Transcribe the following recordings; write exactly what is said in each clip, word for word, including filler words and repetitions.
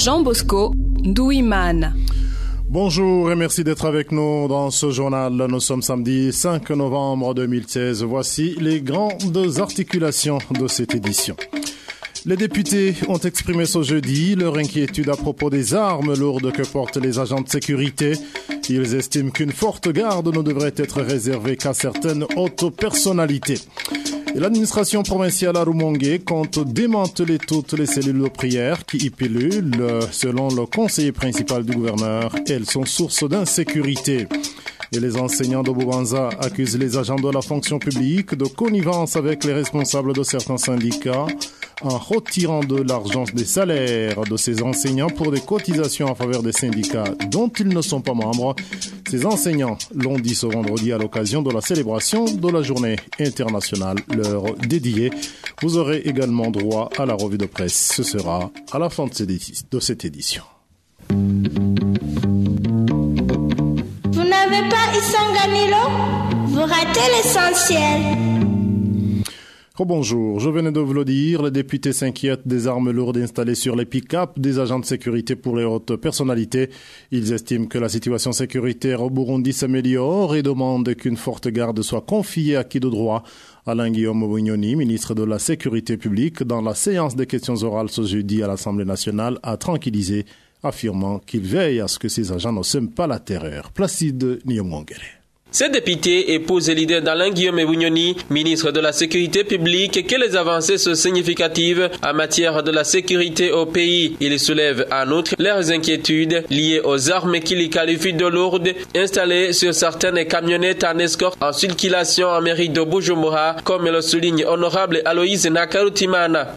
Jean Bosco Ndouimana. Bonjour et merci d'être avec nous dans ce journal. Nous sommes samedi cinq novembre deux mille seize. Voici les grandes articulations de cette édition. Les députés ont exprimé ce jeudi leur inquiétude à propos des armes lourdes que portent les agents de sécurité. Ils estiment qu'une forte garde ne devrait être réservée qu'à certaines hautes personnalités. Et l'administration provinciale à Rumongue compte démanteler toutes les cellules de prière qui y pullulent. Selon le conseiller principal du gouverneur, elles sont source d'insécurité. Et les enseignants de Bubanza accusent les agents de la fonction publique de connivence avec les responsables de certains syndicats en retirant de l'argent des salaires de ces enseignants pour des cotisations en faveur des syndicats dont ils ne sont pas membres. Ces enseignants l'ont dit ce vendredi à l'occasion de la célébration de la journée internationale leur dédiée. Vous aurez également droit à la revue de presse. Ce sera à la fin de cette édition. Vous n'avez pas Isanganilo? Vous ratez l'essentiel. Oh bonjour, je venais de vous le dire, les députés s'inquiètent des armes lourdes installées sur les pick-up des agents de sécurité pour les hautes personnalités. Ils estiment que la situation sécuritaire au Burundi s'améliore et demandent qu'une forte garde soit confiée à qui de droit. Alain Guillaume Bunyoni, ministre de la Sécurité publique, dans la séance des questions orales ce jeudi à l'Assemblée nationale, a tranquillisé, affirmant qu'il veille à ce que ces agents ne sèment pas la terreur. Placide Nyomongere. Ces députés épousent l'idée d'Alain Guillaume Bunyoni, ministre de la Sécurité publique, que les avancées sont significatives en matière de la sécurité au pays. Ils soulèvent en outre leurs inquiétudes liées aux armes qu'ils qualifient de lourdes installées sur certaines camionnettes en escorte en circulation en mairie de Bujumbura, comme le souligne honorable Aloïse Nakarutimana.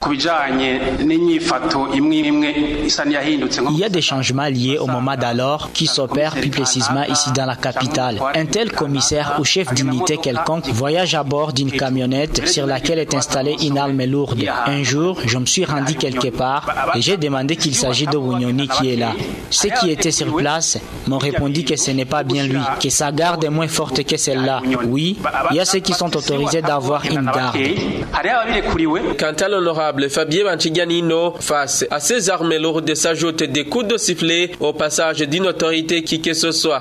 Il y a des changements liés au moment d'alors qui s'opèrent plus précisément ici dans la capitale. Un tel commissaire ou chef d'unité quelconque voyage à bord d'une camionnette sur laquelle est installée une arme lourde. Un jour, je me suis rendu quelque part et j'ai demandé qu'il s'agit de Bunyoni qui est là. Ceux qui étaient sur place m'ont répondu que ce n'est pas bien lui, que sa garde est moins forte que celle-là. Oui, il y a ceux qui sont autorisés d'avoir une garde. Quant à l'honorable Fabien Manchiganino, face à ces armes lourdes s'ajoutent des coups de sifflet au passage d'une autorité qui que ce soit.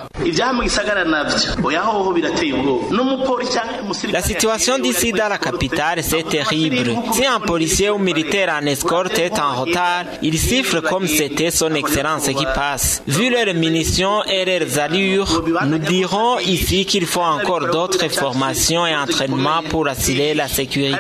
La situation d'ici dans la capitale, c'est terrible. Si un policier ou militaire en escorte est en retard, il siffle comme c'était son excellence qui passe. Vu leurs munitions et leurs allures, nous dirons ici qu'il faut encore d'autres formations et entraînements pour assurer la sécurité.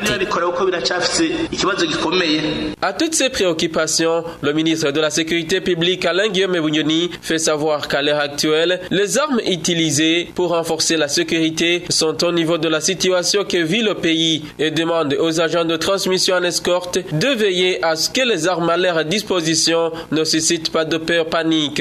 À toutes ces préoccupations, le ministre de la Sécurité publique Alain Guillaume Bunyoni fait savoir qu'à l'heure actuelle, les armes utilisées pour renforcer la sécurité sont au niveau de la situation que vit le pays et demande aux agents de transmission en escorte de veiller à ce que les armes à leur disposition ne suscitent pas de peur panique.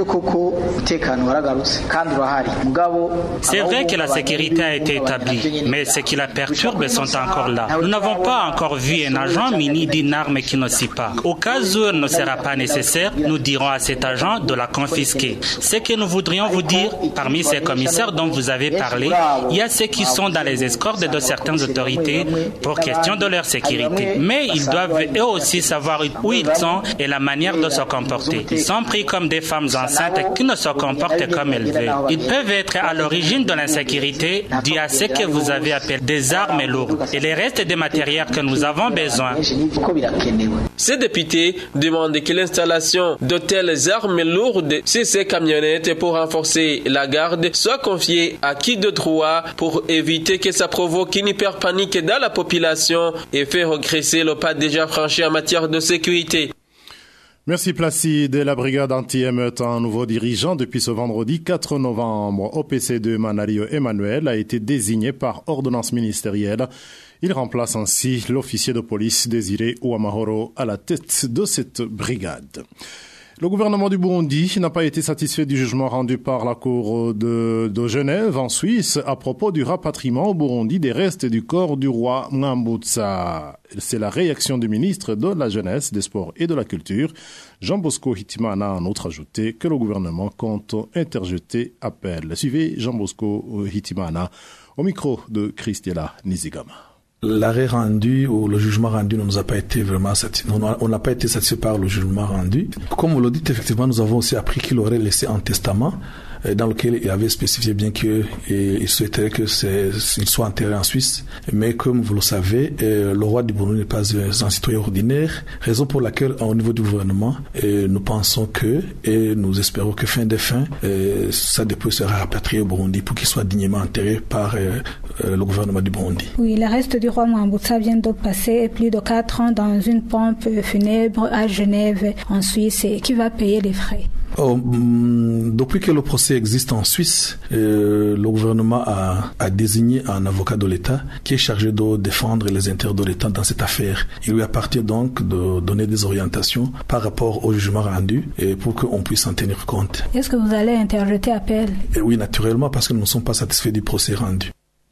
C'est vrai que la sécurité a été établie, mais ce qui la perturbe sont encore là. Nous n'avons pas encore vu un agent muni d'une arme qui ne sait pas. Au cas où elle ne sera pas nécessaire, nous dirons à cet agent de la confisquer. Ce que nous voudrions vous dire, parmi ces commissaires dont vous avez parlé, il y a ceux qui sont dans les escortes de certaines autorités pour question de leur sécurité. Mais ils doivent eux aussi savoir où ils sont et la manière de se comporter. Ils sont pris comme des femmes enceintes qui ne se comportent comme elles veulent. Ils peuvent être à l'origine de l'insécurité due à ce que vous avez appelé des armes lourdes et les restes des matériels que nous avons besoin. Ces députés demandent que l'installation de telles armes lourdes sur ces camionnettes pour renforcer la garde soit confiée à qui de droit pour éviter que ça provoque une hyperpanique dans la population et fait regresser le pas déjà franchi en matière de sécurité. Merci Placide. La brigade anti-émeute, un nouveau dirigeant depuis ce vendredi quatre novembre. O P C deux Manario Emmanuel a été désigné par ordonnance ministérielle. Il remplace ainsi l'officier de police Désiré Ouamahoro à la tête de cette brigade. Le gouvernement du Burundi n'a pas été satisfait du jugement rendu par la Cour de, de Genève en Suisse à propos du rapatriement au Burundi des restes du corps du roi Mwambutsa. C'est la réaction du ministre de la Jeunesse, des Sports et de la Culture. Jean Bosco Hitimana a en outre ajouté que le gouvernement compte interjeter appel. Suivez Jean Bosco Hitimana au micro de Christiela Nizigama. L'arrêt rendu ou le jugement rendu ne nous a pas été vraiment satisfait. On n'a pas été satisfait par le jugement rendu. Comme vous le dites, effectivement, nous avons aussi appris qu'il aurait laissé un testament dans lequel il avait spécifié bien qu'il souhaiterait que c'est, il soit enterré en Suisse. Mais comme vous le savez, le roi du Burundi n'est pas un citoyen ordinaire, raison pour laquelle au niveau du gouvernement, nous pensons que, et nous espérons que fin des fins, sa dépouille sera rapatriée au Burundi pour qu'il soit dignement enterré par le gouvernement du Burundi. Oui, le reste du roi Mwambutsa vient de passer plus de quatre ans dans une pompe funèbre à Genève, en Suisse, et qui va payer les frais? Oh, depuis que le procès existe en Suisse, euh, le gouvernement a, a désigné un avocat de l'État qui est chargé de défendre les intérêts de l'État dans cette affaire. Il lui appartient donc de donner des orientations par rapport au jugement rendu et pour qu'on puisse en tenir compte. Est-ce que vous allez interjeter appel? Et oui, naturellement, parce que nous ne sommes pas satisfaits du procès rendu.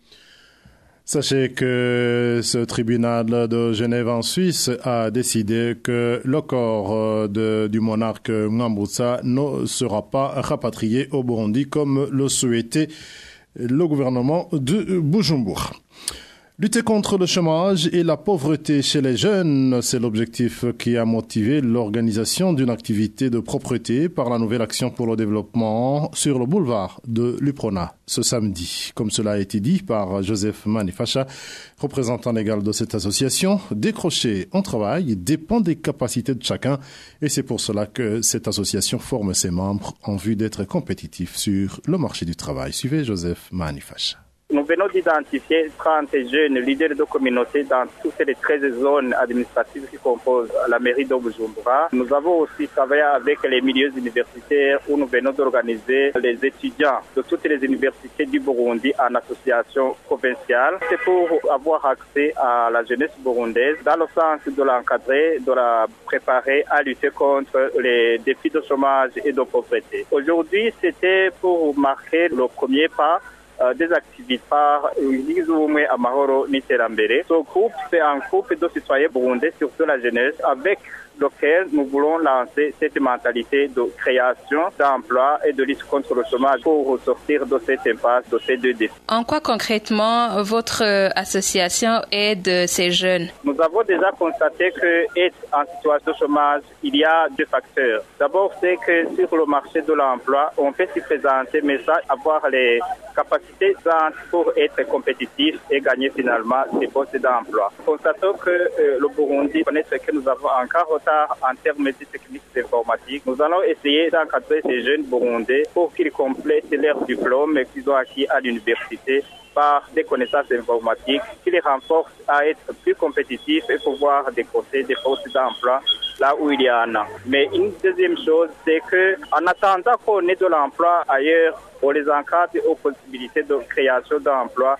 Sachez que ce tribunal de Genève en Suisse a décidé que le corps de, du monarque Mwambutsa ne sera pas rapatrié au Burundi comme le souhaitait le gouvernement de Bujumbura. Lutter contre le chômage et la pauvreté chez les jeunes, c'est l'objectif qui a motivé l'organisation d'une activité de propreté par la nouvelle action pour le développement sur le boulevard de l'Uprona ce samedi. Comme cela a été dit par Joseph Manifacha, représentant légal de cette association, décrocher en travail dépend des capacités de chacun et c'est pour cela que cette association forme ses membres en vue d'être compétitif sur le marché du travail. Suivez Joseph Manifacha. Nous venons d'identifier trente jeunes leaders de communauté dans toutes les treize zones administratives qui composent la mairie de Bujumbura. Nous avons aussi travaillé avec les milieux universitaires où nous venons d'organiser les étudiants de toutes les universités du Burundi en association provinciale. C'est pour avoir accès à la jeunesse burundaise dans le sens de l'encadrer, de la préparer à lutter contre les défis de chômage et de pauvreté. Aujourd'hui, c'était pour marquer le premier pas Euh, des activités par l'Izumwe Amahoro Niterambere. Ce groupe, c'est un groupe de citoyens burundais, surtout la jeunesse, avec lequel nous voulons lancer cette mentalité de création d'emplois et de lutte contre le chômage pour sortir de cette impasse, de ces deux défis. En quoi concrètement votre association aide ces jeunes? Nous avons déjà constaté qu'être en situation de chômage, il y a deux facteurs. D'abord, c'est que sur le marché de l'emploi, on peut s'y présenter, mais ça, avoir les capacités pour être compétitif et gagner finalement des postes d'emploi. Constatons que euh, le Burundi connaît ce que nous avons encore retard en termes de techniques informatiques. Nous allons essayer d'encadrer ces jeunes Burundais pour qu'ils complètent leur diplôme qu'ils ont acquis à l'université par des connaissances informatiques qui les renforcent à être plus compétitifs et pouvoir décrocher des postes d'emploi là où il y en a. Mais une deuxième chose, c'est que en attendant qu'on ait de l'emploi ailleurs, on les encadre aux possibilités de création d'emplois.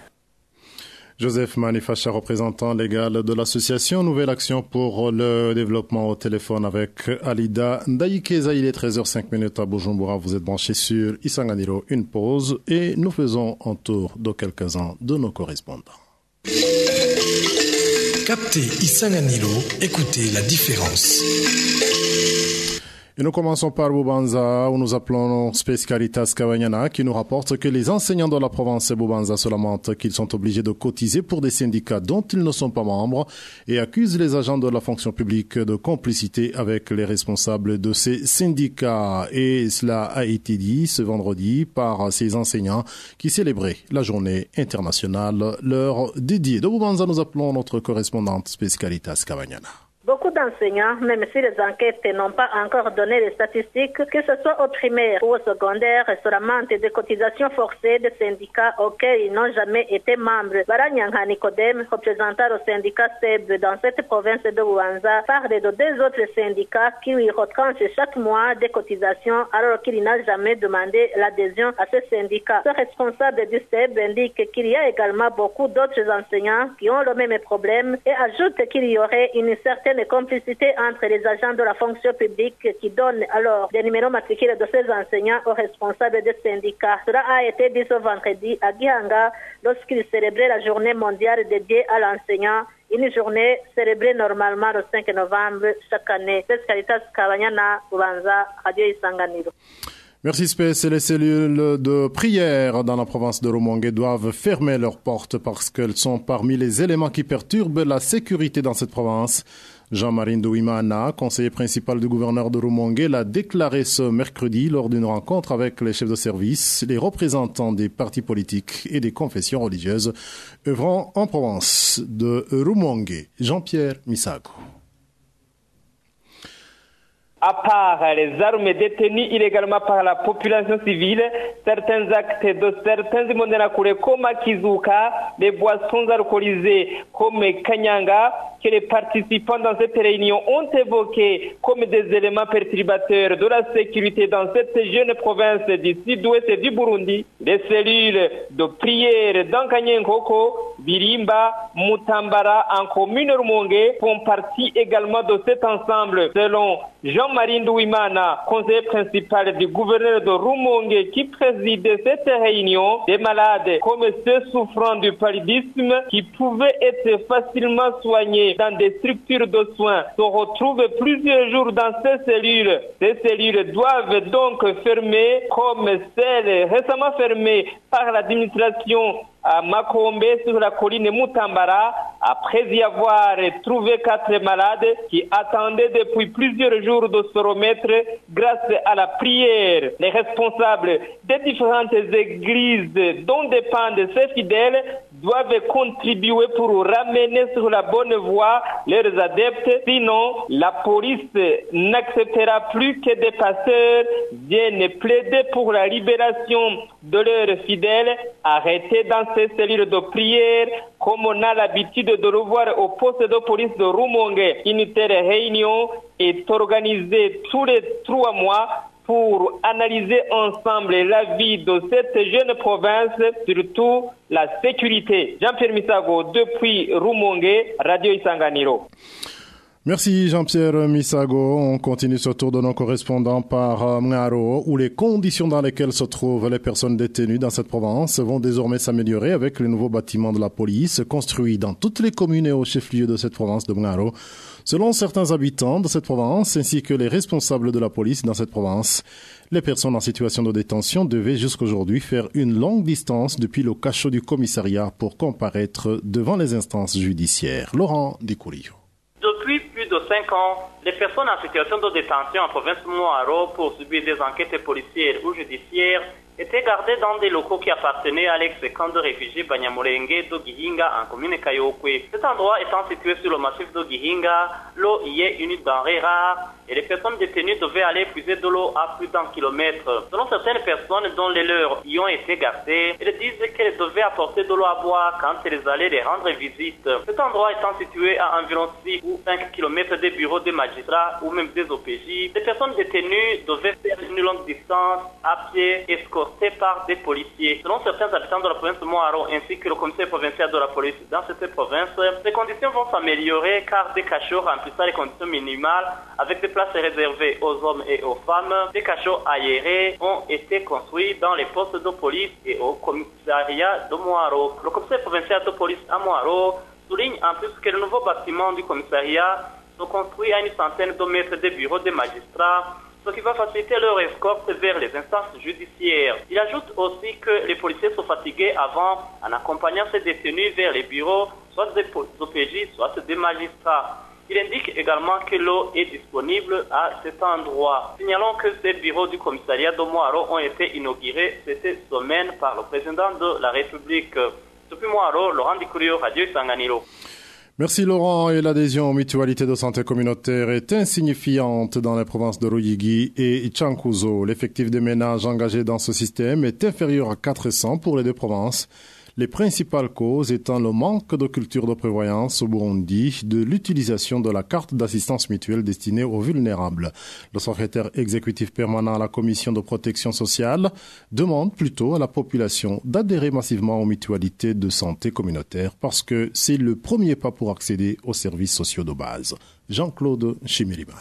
Joseph Manifacha, représentant légal de l'association Nouvelle Action pour le développement au téléphone avec Alida Ndaïkeza. Il est treize heures cinq à Bujumbura. Vous êtes branchés sur Isanganiro. Une pause et nous faisons un tour de quelques-uns de nos correspondants. Captez Isanganiro, écoutez la différence. Et nous commençons par Bubanza, où nous appelons Space Caritas Kawanyana, qui nous rapporte que les enseignants de la province de Bubanza se lamentent qu'ils sont obligés de cotiser pour des syndicats dont ils ne sont pas membres et accusent les agents de la fonction publique de complicité avec les responsables de ces syndicats. Et cela a été dit ce vendredi par ces enseignants qui célébraient la journée internationale leur dédiée. De Bubanza, nous appelons notre correspondante Space Caritas Kawanyana. Beaucoup d'enseignants, même si les enquêtes n'ont pas encore donné les statistiques, que ce soit au primaire ou au secondaire, se lamentent des cotisations forcées des syndicats auxquels ils n'ont jamais été membres. Baranyanga Nicodème, représentant le syndicat S E B dans cette province de Bubanza, parle de deux autres syndicats qui lui retranchent chaque mois des cotisations alors qu'il n'a jamais demandé l'adhésion à ce syndicat. Ce responsable du S E B indique qu'il y a également beaucoup d'autres enseignants qui ont le même problème et ajoute qu'il y aurait une certaine complicité entre les agents de la fonction publique qui donnent alors des numéros matricules de ces enseignants aux responsables des syndicats. Cela a été dit ce vendredi à Gihanga lorsqu'il célébrait la journée mondiale dédiée à l'enseignant, une journée célébrée normalement le cinq novembre chaque année. C'est Caritas Kawanyana, Bubanza, Radio Isanganiro. Merci Space. Et les cellules de prière dans la province de Rumongue doivent fermer leurs portes parce qu'elles sont parmi les éléments qui perturbent la sécurité dans cette province. Jean-Marie Ndouimana, conseiller principal du gouverneur de Rumongue, l'a déclaré ce mercredi lors d'une rencontre avec les chefs de service, les représentants des partis politiques et des confessions religieuses œuvrant en province de Rumongue. Jean-Pierre Misago. À part les armes détenues illégalement par la population civile, certains actes de certains Imbonerakure comme Kizuka, les boissons alcoolisées comme Kanyanga, que les participants dans cette réunion ont évoqué comme des éléments perturbateurs de la sécurité dans cette jeune province du sud-ouest du Burundi. Les cellules de prière d'Ankanyenkoko, Birimba, Mutambara en commune Rumongue font partie également de cet ensemble, selon Jean-Marie Ndouimana, conseiller principal du gouverneur de Rumongue qui préside cette réunion. Des malades comme ceux souffrant du paludisme qui pouvaient être facilement soignés dans des structures de soins se retrouvent plusieurs jours dans ces cellules. Ces cellules doivent donc fermer comme celles récemment fermées par l'administration à Makombe sur la colline Mutambara après y avoir trouvé quatre malades qui attendaient depuis plusieurs jours de se remettre grâce à la prière. Les responsables des différentes églises dont dépendent ces fidèles doivent contribuer pour ramener sur la bonne voie leurs adeptes. Sinon, la police n'acceptera plus que des pasteurs viennent plaider pour la libération de leurs fidèles arrêtés dans ces cellules de prière, comme on a l'habitude de le voir au poste de police de Rumongue. Une telle réunion est organisée tous les trois mois pour analyser ensemble la vie de cette jeune province, surtout la sécurité. Jean-Pierre Misago, depuis Rumongue, Radio Isanganiro. Merci Jean-Pierre Misago. On continue ce tour de nos correspondants par Mngaro, où les conditions dans lesquelles se trouvent les personnes détenues dans cette province vont désormais s'améliorer avec les nouveaux bâtiments de la police construits dans toutes les communes et au chef-lieu de cette province de Mngaro. Selon certains habitants de cette province, ainsi que les responsables de la police dans cette province, les personnes en situation de détention devaient jusqu'aujourd'hui faire une longue distance depuis le cachot du commissariat pour comparaître devant les instances judiciaires. Laurent Dikourio. Depuis plus de cinq ans, les personnes en situation de détention en province Mngaro pour subir des enquêtes policières ou judiciaires étaient gardées dans des locaux qui appartenaient à l'ex-camp de réfugiés Banyamulenge de Gihinga en commune Kayokwe. Cet endroit étant situé sur le massif de Gihinga, l'eau y est une denrée rare et les personnes détenues devaient aller puiser de l'eau à plus d'un kilomètre. Selon certaines personnes dont les leurs y ont été gardées, elles disent qu'elles devaient apporter de l'eau à boire quand elles allaient les rendre visite. Cet endroit étant situé à environ six ou cinq kilomètres des bureaux des magistrats ou même des O P J, les personnes détenues devaient faire une longue distance à pied, escortées par des policiers. Selon certains habitants de la province de Mngaro ainsi que le commissaire provincial de la police dans cette province, les conditions vont s'améliorer car des cachots remplissant les conditions minimales avec des places réservées aux hommes et aux femmes, des cachots aérés ont été construits dans les postes de police et au commissariat de Mngaro. Le commissaire provincial de police à Mngaro souligne en plus que le nouveau bâtiment du commissariat sont construits à une centaine de mètres des bureaux des magistrats, ce qui va faciliter leur escorte vers les instances judiciaires. Il ajoute aussi que les policiers sont fatigués avant en accompagnant ces détenus vers les bureaux, soit des O P J, soit des magistrats. Il indique également que l'eau est disponible à cet endroit. Signalons que ces bureaux du commissariat de Mngaro ont été inaugurés cette semaine par le président de la République. Depuis Mngaro, Laurent Dikourio, Radio Isanganiro. Merci Laurent. Et l'adhésion aux mutualités de santé communautaire est insignifiante dans les provinces de Ruyigi et Chankuzo. L'effectif des ménages engagés dans ce système est inférieur à quatre cents pour les deux provinces. Les principales causes étant le manque de culture de prévoyance au Burundi, de l'utilisation de la carte d'assistance mutuelle destinée aux vulnérables. Le secrétaire exécutif permanent à la commission de protection sociale demande plutôt à la population d'adhérer massivement aux mutualités de santé communautaire parce que c'est le premier pas pour accéder aux services sociaux de base. Jean-Claude Chimirimana.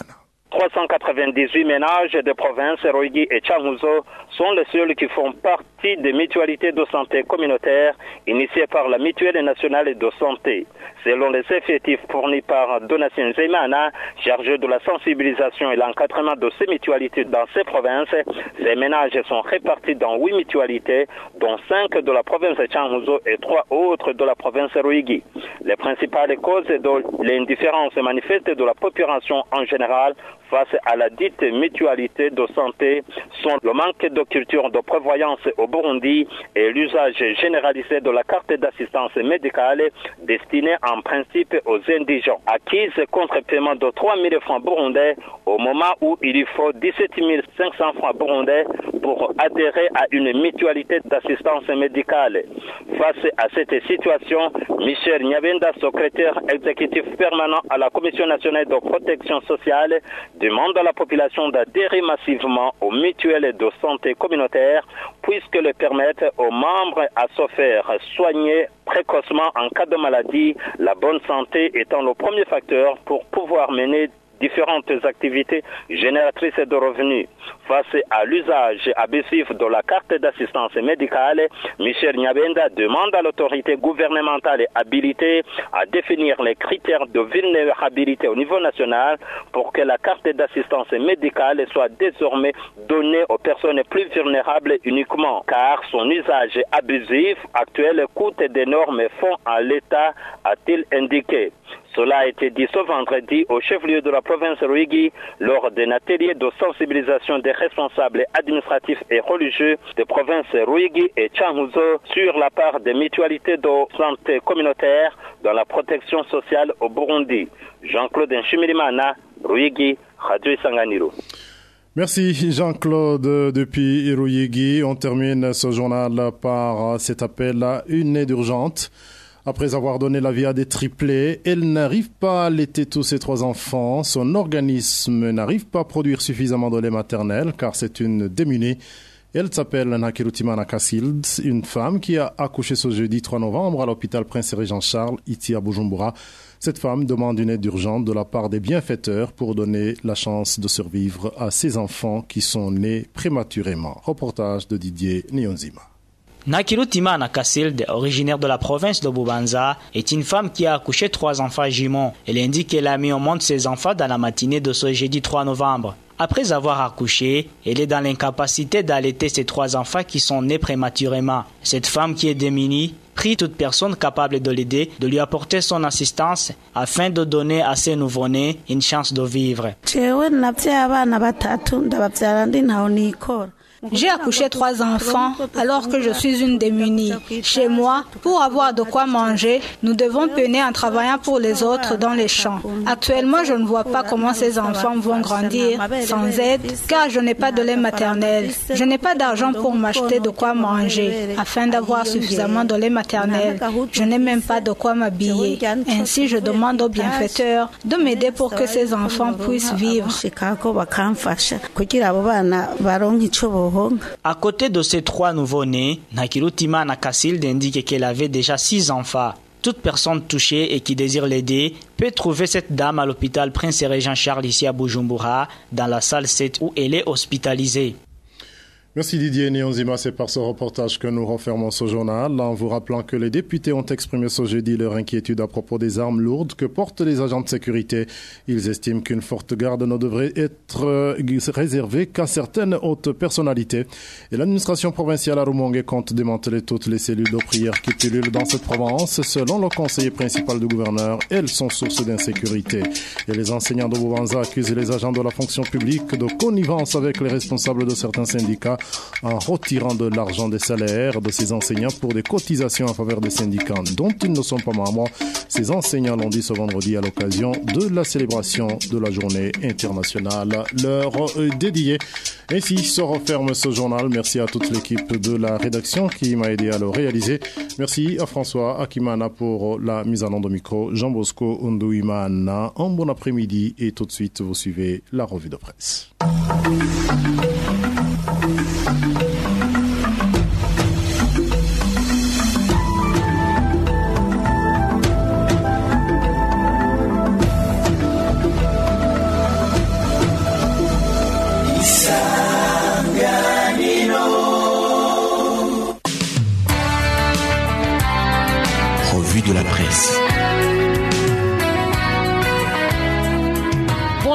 trois cent quatre-vingt-dix-huit ménages de province, Ruigi et Changuzo, sont les seuls qui font partie des mutualités de santé communautaire initiées par la Mutuelle nationale de santé. Selon les effectifs fournis par Donatien Zeimana, chargé de la sensibilisation et l'encadrement de ces mutualités dans ces provinces, ces ménages sont répartis dans huit mutualités, dont cinq de la province de Changuzo et trois autres de la province Ruigi. Les principales causes de l'indifférence manifeste de la population en général face à la dite mutualité de santé sont le manque de culture de prévoyance au Burundi et l'usage généralisé de la carte d'assistance médicale destinée en principe aux indigents, acquise contre paiement de trois mille francs burundais au moment où il faut dix-sept mille cinq cents francs burundais pour adhérer à une mutualité d'assistance médicale. Face à cette situation, Michel Nyabenda, secrétaire exécutif permanent à la Commission nationale de protection sociale, demande à la population d'adhérer massivement aux mutuelles de santé communautaire puisqu'elles permettent aux membres à se faire soigner précocement en cas de maladie, la bonne santé étant le premier facteur pour pouvoir mener différentes activités génératrices de revenus. Face à l'usage abusif de la carte d'assistance médicale, Michel Nyabenda demande à l'autorité gouvernementale habilitée à définir les critères de vulnérabilité au niveau national pour que la carte d'assistance médicale soit désormais donnée aux personnes plus vulnérables uniquement, car son usage abusif actuel coûte d'énormes fonds à l'État, a-t-il indiqué. Cela a été dit ce vendredi au chef-lieu de la province Ruigi lors d'un atelier de sensibilisation des responsables administratifs et religieux des provinces Ruigi et Changuzo sur la part des mutualités de santé communautaire dans la protection sociale au Burundi. Jean-Claude Nshimirimana, Ruigi, Radio Isanganiro. Merci Jean-Claude depuis Ruigi. On termine ce journal par cet appel à une aide urgente. Après avoir donné la vie à des triplés, elle n'arrive pas à allaiter tous ses trois enfants. Son organisme n'arrive pas à produire suffisamment de lait maternel car c'est une démunie. Elle s'appelle Nakirutimana Kasild, une femme qui a accouché ce jeudi trois novembre à l'hôpital Prince-Régent-Charles, ici à Bujumbura. Cette femme demande une aide urgente de la part des bienfaiteurs pour donner la chance de survivre à ses enfants qui sont nés prématurément. Reportage de Didier Nionzima. Nakirutimana Kasild, originaire de la province de Bubanza, est une femme qui a accouché trois enfants jumeaux. Elle indique qu'elle a mis au monde ses enfants dans la matinée de ce jeudi trois novembre. Après avoir accouché, elle est dans l'incapacité d'allaiter ses trois enfants qui sont nés prématurément. Cette femme qui est démunie prie toute personne capable de l'aider de lui apporter son assistance afin de donner à ses nouveau-nés une chance de vivre. J'ai accouché trois enfants alors que je suis une démunie. Chez moi, pour avoir de quoi manger, nous devons peiner en travaillant pour les autres dans les champs. Actuellement, je ne vois pas comment ces enfants vont grandir sans aide car je n'ai pas de lait maternel. Je n'ai pas d'argent pour m'acheter de quoi manger. Afin d'avoir suffisamment de lait maternel, je n'ai même pas de quoi m'habiller. Ainsi, je demande aux bienfaiteurs de m'aider pour que ces enfants puissent vivre. À côté de ces trois nouveau-nés, Nakirutimana Kasild indique qu'elle avait déjà six enfants. Toute personne touchée et qui désire l'aider peut trouver cette dame à l'hôpital Prince-Régent-Charles ici à Bujumbura, dans la salle sept où elle est hospitalisée. Merci Didier Nionzima, c'est par ce reportage que nous refermons ce journal en vous rappelant que les députés ont exprimé ce jeudi leur inquiétude à propos des armes lourdes que portent les agents de sécurité. Ils estiment qu'une forte garde ne devrait être réservée qu'à certaines hautes personnalités. Et l'administration provinciale à Rumongue compte démanteler toutes les cellules de prière qui pullulent dans cette province. Selon le conseiller principal du gouverneur, elles sont source d'insécurité. Et les enseignants de Bubanza accusent les agents de la fonction publique de connivence avec les responsables de certains syndicats en retirant de l'argent des salaires de ces enseignants pour des cotisations en faveur des syndicats dont ils ne sont pas membres. Ces enseignants l'ont dit ce vendredi à l'occasion de la célébration de la journée internationale leur dédiée. Ainsi se referme ce journal. Merci à toute l'équipe de la rédaction qui m'a aidé à le réaliser. Merci à François Akimana pour la mise en onde de micro. Jean Bosco Undouimana. Un bon après-midi et tout de suite vous suivez la revue de presse.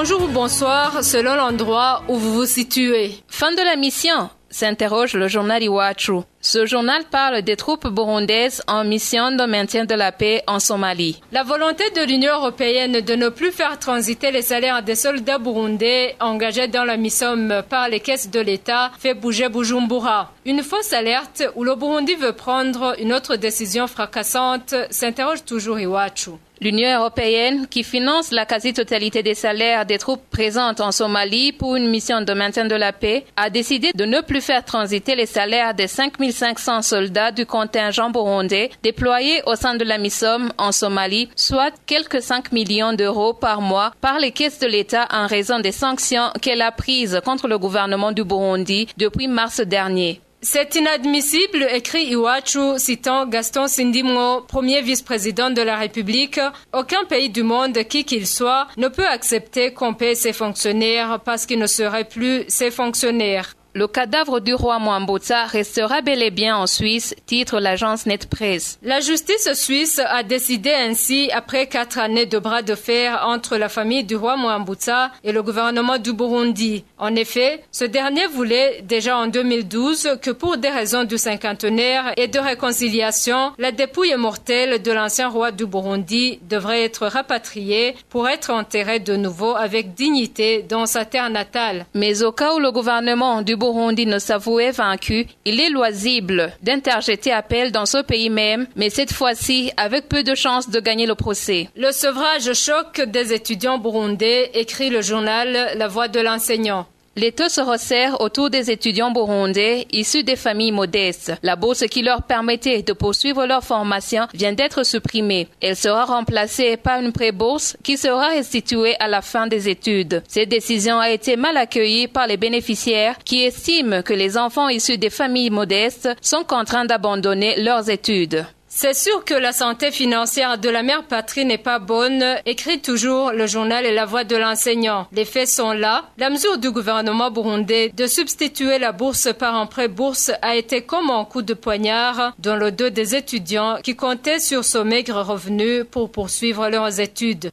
Bonjour ou bonsoir selon l'endroit où vous vous situez. Fin de la mission, s'interroge le journal Iwachu. Ce journal parle des troupes burundaises en mission de maintien de la paix en Somalie. La volonté de l'Union européenne de ne plus faire transiter les salaires des soldats burundais engagés dans la mission par les caisses de l'État fait bouger Bujumbura. Une fausse alerte où le Burundi veut prendre une autre décision fracassante, s'interroge toujours Iwachu. L'Union européenne, qui finance la quasi-totalité des salaires des troupes présentes en Somalie pour une mission de maintien de la paix, a décidé de ne plus faire transiter les salaires des cinq mille cinq cents soldats du contingent burundais déployés au sein de la MISOM en Somalie, soit quelques cinq millions d'euros par mois par les caisses de l'État en raison des sanctions qu'elle a prises contre le gouvernement du Burundi depuis mars dernier. C'est inadmissible, écrit Iwachu, citant Gaston Sindimwo, premier vice-président de la République. Aucun pays du monde, qui qu'il soit, ne peut accepter qu'on paie ses fonctionnaires parce qu'ils ne seraient plus ses fonctionnaires. Le cadavre du roi Mwambutsa restera bel et bien en Suisse, titre l'agence Net Presse. La justice suisse a décidé ainsi après quatre années de bras de fer entre la famille du roi Mwambutsa et le gouvernement du Burundi. En effet, ce dernier voulait déjà en deux mille douze que pour des raisons du cinquantenaire et de réconciliation, la dépouille mortelle de l'ancien roi du Burundi devrait être rapatriée pour être enterrée de nouveau avec dignité dans sa terre natale. Mais au cas où le gouvernement du Burundi ne s'avouait vaincu, il est loisible d'interjeter appel dans ce pays même, mais cette fois-ci avec peu de chances de gagner le procès. Le sevrage choque des étudiants burundais, écrit le journal La Voix de l'enseignant. L'État se resserre autour des étudiants burundais issus des familles modestes. La bourse qui leur permettait de poursuivre leur formation vient d'être supprimée. Elle sera remplacée par une pré-bourse qui sera restituée à la fin des études. Cette décision a été mal accueillie par les bénéficiaires qui estiment que les enfants issus des familles modestes sont contraints d'abandonner leurs études. C'est sûr que la santé financière de la mère patrie n'est pas bonne, écrit toujours le journal La Voix de l'enseignant. Les faits sont là. La mesure du gouvernement burundais de substituer la bourse par un prêt-bourse a été comme un coup de poignard dans le dos des étudiants qui comptaient sur ce maigre revenu pour poursuivre leurs études.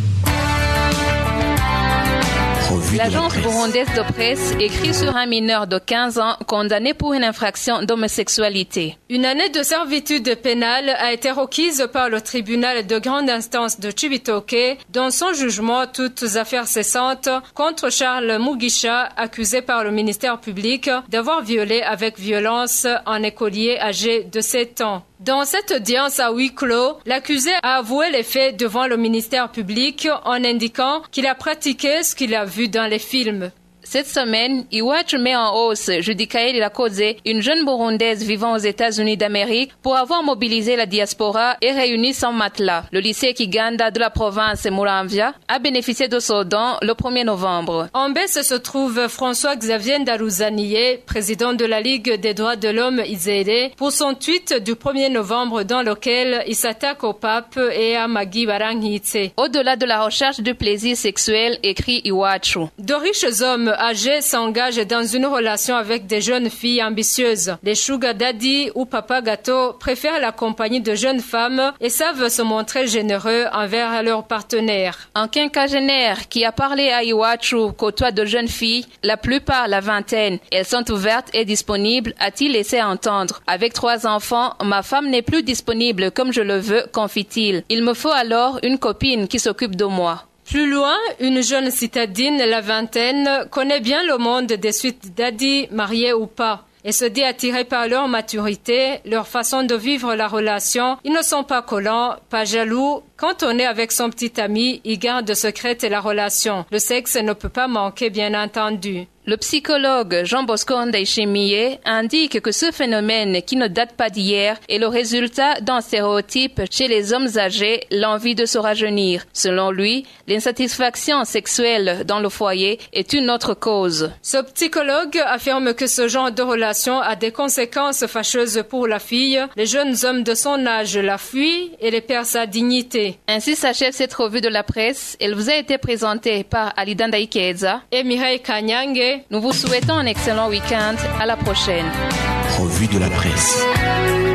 L'agence burundaise de presse écrit sur un mineur de quinze ans condamné pour une infraction d'homosexualité. Une année de servitude pénale a été requise par le tribunal de grande instance de Cibitoke dans son jugement toutes affaires cessantes contre Charles Mugisha, accusé par le ministère public d'avoir violé avec violence un écolier âgé de sept ans. Dans cette audience à huis clos, l'accusé a avoué les faits devant le ministère public en indiquant qu'il a pratiqué ce qu'il a vu dans les films. Cette semaine, Iwachu met en hausse Judikaeli Lakoze, une jeune burundaise vivant aux États-Unis d'Amérique, pour avoir mobilisé la diaspora et réuni son matelas. Le lycée Kiganda de la province Muramvya a bénéficié de ce don le premier novembre. En baisse se trouve François-Xavier Ndaruzaniye, président de la Ligue des droits de l'homme Izere, pour son tweet du premier novembre dans lequel il s'attaque au pape et à Magi Baranghitse. Au-delà de la recherche du plaisir sexuel, écrit Iwachu. De riches hommes âgés s'engagent dans une relation avec des jeunes filles ambitieuses. Les sugar daddy ou papa gâteau préfèrent la compagnie de jeunes femmes et savent se montrer généreux envers leurs partenaires. Un quinquagénaire qui a parlé à Iwachu côtoie de jeunes filles, la plupart la vingtaine. Elles sont ouvertes et disponibles, a-t-il laissé entendre. Avec trois enfants, ma femme n'est plus disponible comme je le veux, confie-t-il. Il me faut alors une copine qui s'occupe de moi. Plus loin, une jeune citadine, la vingtaine, connaît bien le monde des suites daddy, mariés ou pas, et se dit attirée par leur maturité, leur façon de vivre la relation. Ils ne sont pas collants, pas jaloux. Quand on est avec son petit ami, il garde secrète la relation. Le sexe ne peut pas manquer, bien entendu. Le psychologue Jean-Bosco Ndayishimiye indique que ce phénomène, qui ne date pas d'hier, est le résultat d'un stéréotype chez les hommes âgés, l'envie de se rajeunir. Selon lui, l'insatisfaction sexuelle dans le foyer est une autre cause. Ce psychologue affirme que ce genre de relation a des conséquences fâcheuses pour la fille. Les jeunes hommes de son âge la fuient et les perdent sa dignité. Ainsi s'achève cette revue de la presse. Elle vous a été présentée par Alida Ndaikeza et Mireille Kanyange. Nous vous souhaitons un excellent week-end. À la prochaine. Revue de la presse.